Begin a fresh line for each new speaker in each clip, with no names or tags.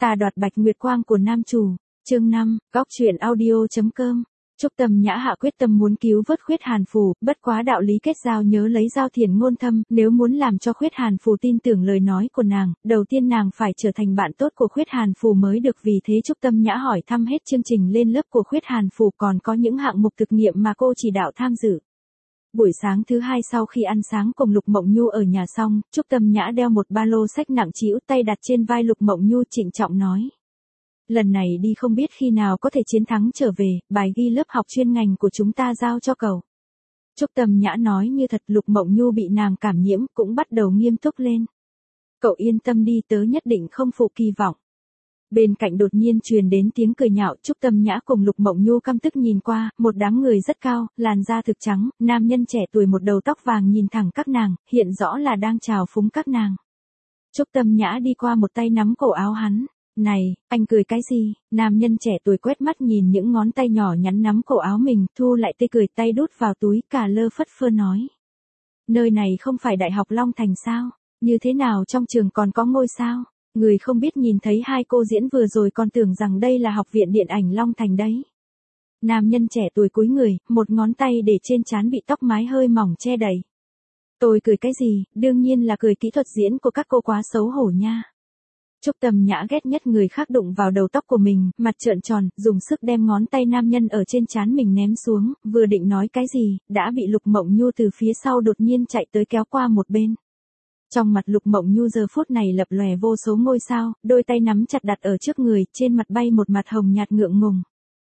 Ta đoạt bạch nguyệt quang của nam chủ. Chương 5, góc truyện audio.com. Trúc Tâm Nhã hạ quyết tâm muốn cứu vớt Khuyết Hàn Phù, bất quá đạo lý kết giao nhớ lấy giao thiền ngôn thâm, nếu muốn làm cho Khuyết Hàn Phù tin tưởng lời nói của nàng, đầu tiên nàng phải trở thành bạn tốt của Khuyết Hàn Phù mới được, vì thế Trúc Tâm Nhã hỏi thăm hết chương trình lên lớp của Khuyết Hàn Phù, còn có những hạng mục thực nghiệm mà cô chỉ đạo tham dự. Buổi sáng thứ hai sau khi ăn sáng cùng Lục Mộng Nhu ở nhà xong, Trúc Tâm Nhã đeo một ba lô sách nặng trĩu, tay đặt trên vai Lục Mộng Nhu trịnh trọng nói. Lần này đi không biết khi nào có thể chiến thắng trở về, bài ghi lớp học chuyên ngành của chúng ta giao cho cậu. Trúc Tâm Nhã nói như thật. Lục Mộng Nhu bị nàng cảm nhiễm, cũng bắt đầu nghiêm túc lên. Cậu yên tâm đi, tớ nhất định không phụ kỳ vọng. Bên cạnh đột nhiên truyền đến tiếng cười nhạo, Trúc Tâm Nhã cùng Lục Mộng Nhu căm tức nhìn qua, một đám người rất cao, làn da thực trắng, nam nhân trẻ tuổi một đầu tóc vàng nhìn thẳng các nàng, hiện rõ là đang chào phúng các nàng. Trúc Tâm Nhã đi qua một tay nắm cổ áo hắn. Này, anh cười cái gì? Nam nhân trẻ tuổi quét mắt nhìn những ngón tay nhỏ nhắn nắm cổ áo mình, thu lại tê cười, tay đút vào túi, cả lơ phất phơ nói. Nơi này không phải Đại học Long Thành sao? Như thế nào trong trường còn có ngôi sao? Người không biết nhìn thấy hai cô diễn vừa rồi còn tưởng rằng đây là học viện điện ảnh Long Thành đấy. Nam nhân trẻ tuổi cúi người, một ngón tay để trên trán bị tóc mái hơi mỏng che đầy. Tôi cười cái gì? Đương nhiên là cười kỹ thuật diễn của các cô quá xấu hổ nha. Trúc Tâm Nhã ghét nhất người khác đụng vào đầu tóc của mình, mặt trợn tròn, dùng sức đem ngón tay nam nhân ở trên trán mình ném xuống, vừa định nói cái gì, đã bị Lục Mộng Nhu từ phía sau đột nhiên chạy tới kéo qua một bên. Trong mặt Lục Mộng Nhu giờ phút này lập lòe vô số ngôi sao, đôi tay nắm chặt đặt ở trước người, trên mặt bay một mặt hồng nhạt ngượng ngùng.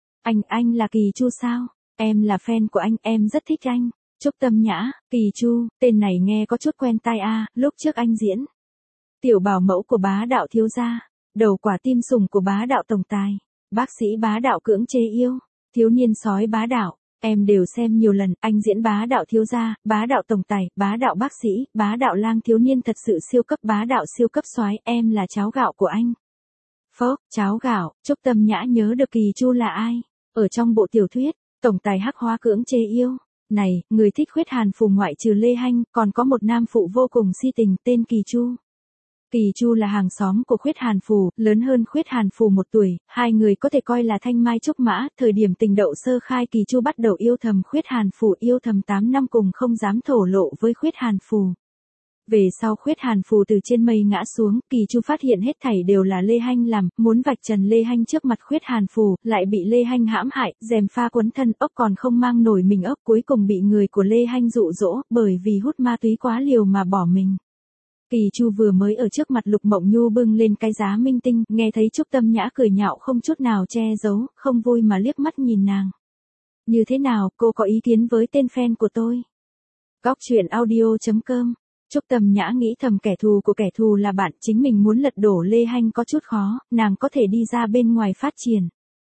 Anh là Kỳ Chu sao? Em là fan của anh, em rất thích anh. Trúc Tâm Nhã, Kỳ Chu, tên này nghe có chút quen tai a, lúc trước anh diễn. Tiểu bảo mẫu của bá đạo thiếu gia, đầu quả tim sủng của bá đạo tổng tài, bác sĩ bá đạo cưỡng chế yêu, thiếu niên sói bá đạo, em đều xem nhiều lần, anh diễn bá đạo thiếu gia, bá đạo tổng tài, bá đạo bác sĩ, bá đạo lang thiếu niên thật sự siêu cấp bá đạo siêu cấp soái, em là cháo gạo của anh. Phốc, cháo gạo. Trúc Tâm Nhã nhớ được Kỳ Chu là ai, ở trong bộ tiểu thuyết, tổng tài hắc hóa cưỡng chế yêu. Này, người thích Khuyết Hàn Phù ngoại trừ Lê Hanh, còn có một nam phụ vô cùng si tình tên Kỳ Chu. Kỳ Chu là hàng xóm của Khuyết Hàn Phù, lớn hơn Khuyết Hàn Phù 1 tuổi, hai người có thể coi là thanh mai trúc mã, thời điểm tình đậu sơ khai Kỳ Chu bắt đầu yêu thầm Khuyết Hàn Phù, yêu thầm 8 năm cùng không dám thổ lộ với Khuyết Hàn Phù. Về sau Khuyết Hàn Phù từ trên mây ngã xuống, Kỳ Chu phát hiện hết thảy đều là Lê Hanh làm, muốn vạch trần Lê Hanh trước mặt Khuyết Hàn Phù, lại bị Lê Hanh hãm hại, gièm pha quấn thân, ốc còn không mang nổi mình ốc, cuối cùng bị người của Lê Hanh dụ dỗ, bởi vì hút ma túy quá liều mà bỏ mình. Kỳ Chu vừa mới ở trước mặt Lục Mộng Nhu bưng lên cái giá minh tinh, nghe thấy Trúc Tâm Nhã cười nhạo không chút nào che giấu, không vui mà liếc mắt nhìn nàng. Như thế nào, cô có ý kiến với tên fan của tôi? Góc truyện audio.com. Trúc Tâm Nhã nghĩ thầm kẻ thù của kẻ thù là bạn, chính mình muốn lật đổ Lê Hanh có chút khó, nàng có thể đi ra bên ngoài phát triển.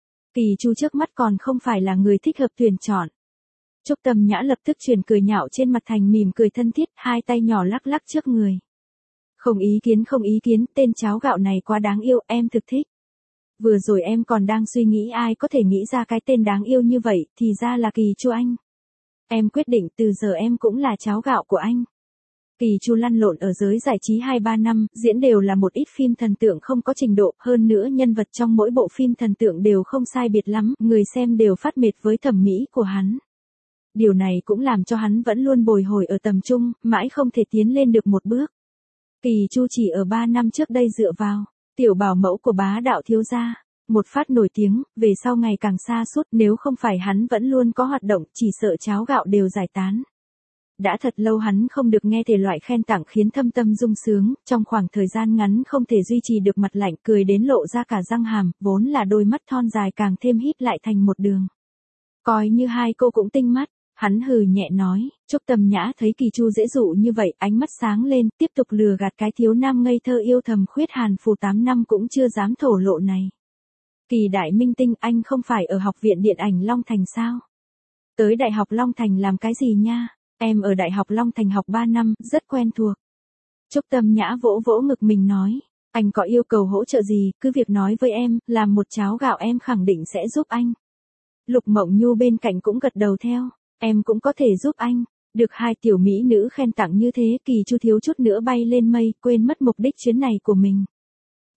Kỳ Chu trước mắt còn không phải là người thích hợp tuyển chọn. Trúc Tâm Nhã lập tức chuyển cười nhạo trên mặt thành mỉm cười thân thiết, hai tay nhỏ lắc lắc trước người. Không ý kiến, tên cháo gạo này quá đáng yêu, em thực thích. Vừa rồi em còn đang suy nghĩ ai có thể nghĩ ra cái tên đáng yêu như vậy, thì ra là Kỳ Chu anh. Em quyết định từ giờ em cũng là cháo gạo của anh. Kỳ Chu lăn lộn ở giới giải trí 2-3 năm, diễn đều là một ít phim thần tượng không có trình độ, hơn nữa nhân vật trong mỗi bộ phim thần tượng đều không sai biệt lắm, người xem đều phát mệt với thẩm mỹ của hắn. Điều này cũng làm cho hắn vẫn luôn bồi hồi ở tầm trung, mãi không thể tiến lên được một bước. Kỳ Chu chỉ ở 3 năm trước đây dựa vào tiểu bảo mẫu của bá đạo thiếu gia, một phát nổi tiếng, về sau ngày càng xa suốt, nếu không phải hắn vẫn luôn có hoạt động, chỉ sợ cháo gạo đều giải tán. Đã thật lâu hắn không được nghe thể loại khen tặng khiến thâm tâm rung sướng, trong khoảng thời gian ngắn không thể duy trì được mặt lạnh, cười đến lộ ra cả răng hàm, vốn là đôi mắt thon dài càng thêm híp lại thành một đường. Coi như hai cô cũng tinh mắt. Hắn hừ nhẹ nói, Trúc Tâm Nhã thấy Kỳ Chu dễ dụ như vậy, ánh mắt sáng lên, tiếp tục lừa gạt cái thiếu nam ngây thơ yêu thầm Khuyết Hàn Phù 8 năm cũng chưa dám thổ lộ này. Kỳ đại minh tinh, anh không phải ở học viện điện ảnh Long Thành sao? Tới Đại học Long Thành làm cái gì nha? Em ở Đại học Long Thành học 3 năm, rất quen thuộc. Trúc Tâm Nhã vỗ vỗ ngực mình nói, anh có yêu cầu hỗ trợ gì, cứ việc nói với em, làm một cháo gạo em khẳng định sẽ giúp anh. Lục Mộng Nhu bên cạnh cũng gật đầu theo. Em cũng có thể giúp anh. Được hai tiểu mỹ nữ khen tặng như thế, Kỳ Chu thiếu chút nữa bay lên mây, quên mất mục đích chuyến này của mình.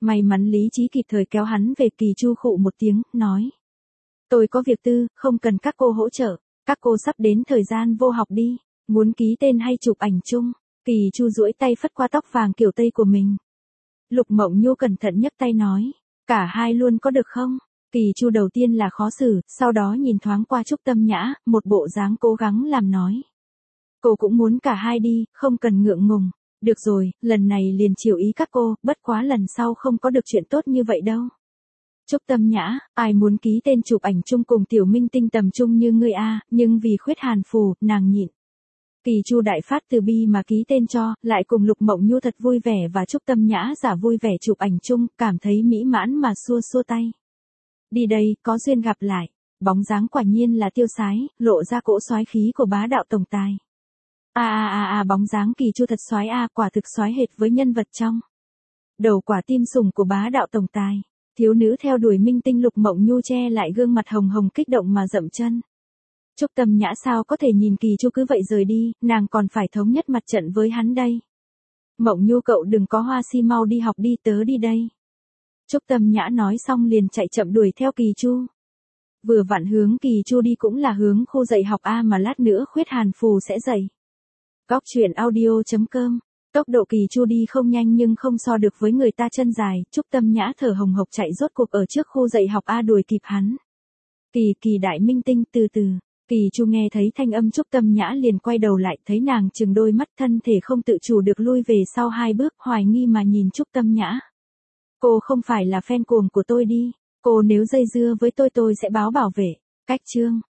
May mắn lý trí kịp thời kéo hắn về. Kỳ Chu khụ một tiếng, nói. Tôi có việc tư, không cần các cô hỗ trợ. Các cô sắp đến thời gian vô học đi. Muốn ký tên hay chụp ảnh chung? Kỳ Chu duỗi tay phất qua tóc vàng kiểu Tây của mình. Lục Mộng Nhu cẩn thận nhấc tay nói. Cả hai luôn có được không? Kỳ Chu đầu tiên là khó xử, sau đó nhìn thoáng qua Trúc Tâm Nhã, một bộ dáng cố gắng làm nói. Cô cũng muốn cả hai đi, không cần ngượng ngùng. Được rồi, lần này liền chiều ý các cô, bất quá lần sau không có được chuyện tốt như vậy đâu. Trúc Tâm Nhã, ai muốn ký tên chụp ảnh chung cùng tiểu minh tinh tầm trung như ngươi a, nhưng vì khuyết hàn phù, nàng nhịn. Kỳ Chu đại phát từ bi mà ký tên cho, lại cùng Lục Mộng Nhu thật vui vẻ và Trúc Tâm Nhã giả vui vẻ chụp ảnh chung, cảm thấy mỹ mãn mà xua xua tay. Đi đây, có duyên gặp lại. Bóng dáng quả nhiên là tiêu sái, lộ ra cỗ soái khí của bá đạo tổng tài. Bóng dáng Kỳ Chu thật soái quả thực soái hệt với nhân vật trong đầu quả tim sủng của bá đạo tổng tài. Thiếu nữ theo đuổi minh tinh Lục Mộng Nhu che lại gương mặt hồng hồng kích động mà dậm chân. Trúc Tâm Nhã sao có thể nhìn Kỳ Chu cứ vậy rời đi, nàng còn phải thống nhất mặt trận với hắn đây. Mộng Nhu cậu đừng có hoa si, mau đi học đi, tớ đi đây. Trúc Tâm Nhã nói xong liền chạy chậm đuổi theo Kỳ Chu. Vừa vặn hướng Kỳ Chu đi cũng là hướng khu dạy học mà lát nữa khuyết hàn phù sẽ dạy. Góc truyện audio.com. Tốc độ Kỳ Chu đi không nhanh nhưng không so được với người ta chân dài, Trúc Tâm Nhã thở hồng hộc chạy rốt cuộc ở trước khu dạy học đuổi kịp hắn. Kỳ đại minh tinh, từ từ. Kỳ Chu nghe thấy thanh âm Trúc Tâm Nhã liền quay đầu lại, thấy nàng chừng đôi mắt, thân thể không tự chủ được lui về sau 2 bước, hoài nghi mà nhìn Trúc Tâm Nhã. Cô không phải là fan cuồng của tôi đi, cô nếu dây dưa với tôi sẽ báo bảo vệ. Cách chương.